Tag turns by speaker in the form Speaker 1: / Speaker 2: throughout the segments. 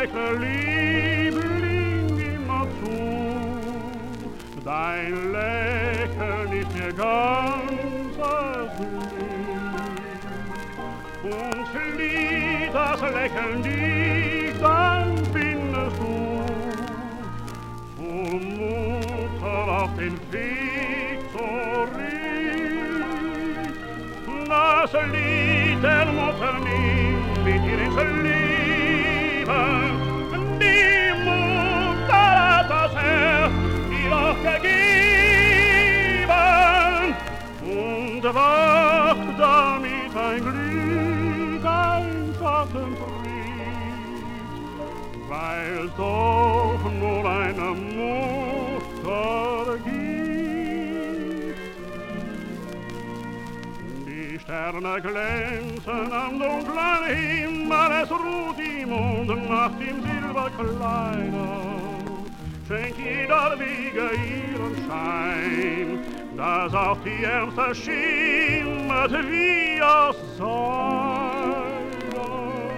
Speaker 1: lächle Liebling immer zu. Dein Lächeln ist mir ganzes Glück. Und flieht das Lächeln dich, dann findest du zur Mutter auf den Weg zurück. Das Lied der Mutter nimmt mit ihr ins Leben. Die Mutter hat das Herz ihr auch gegeben und wacht damit ein Glück, ein Tatenfried, weil doch nur eine Mutter gibt. Die Sterne glänzen am dunklen Himmel, es ruht die Mondnacht im Silberkleider. Schenkt jeder Wiege ihren Schein, dass auch die Ärmste schimmert wie aus Seide.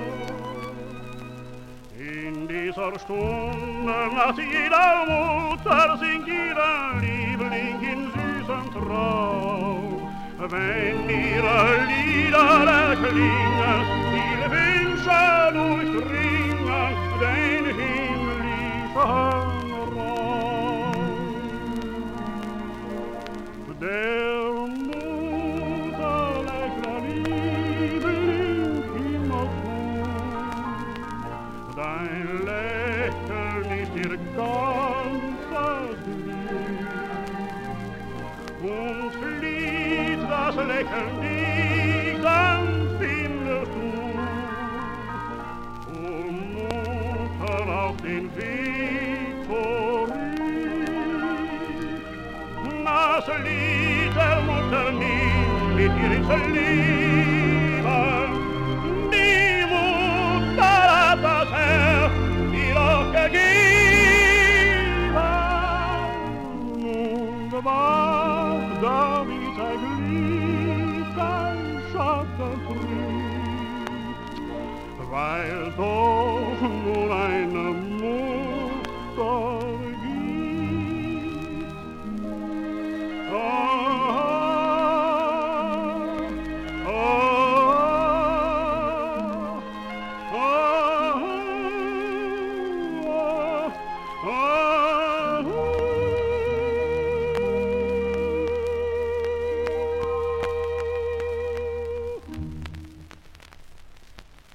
Speaker 1: In dieser Stunde nach jeder Mutter singt jeder Liebling in süßem Traum. Wenn ihre Lieder erklingen, ihre Wünsche durchdringen den himmlischen der Mutter lächle Liebling immer zu. Dein Lächeln ist ihr ganzes Glück. Und flieht das Lächeln dich, dann findest du zur Mutter auf den Weg zurück. Das Lied der Mutter nimmt mit ihr ins Leben. Die Mutter hat das Herz ihr auch gegeben. Und war damit ein Glück, ein Schatten trügt, weil doch nur eine Mutter oh,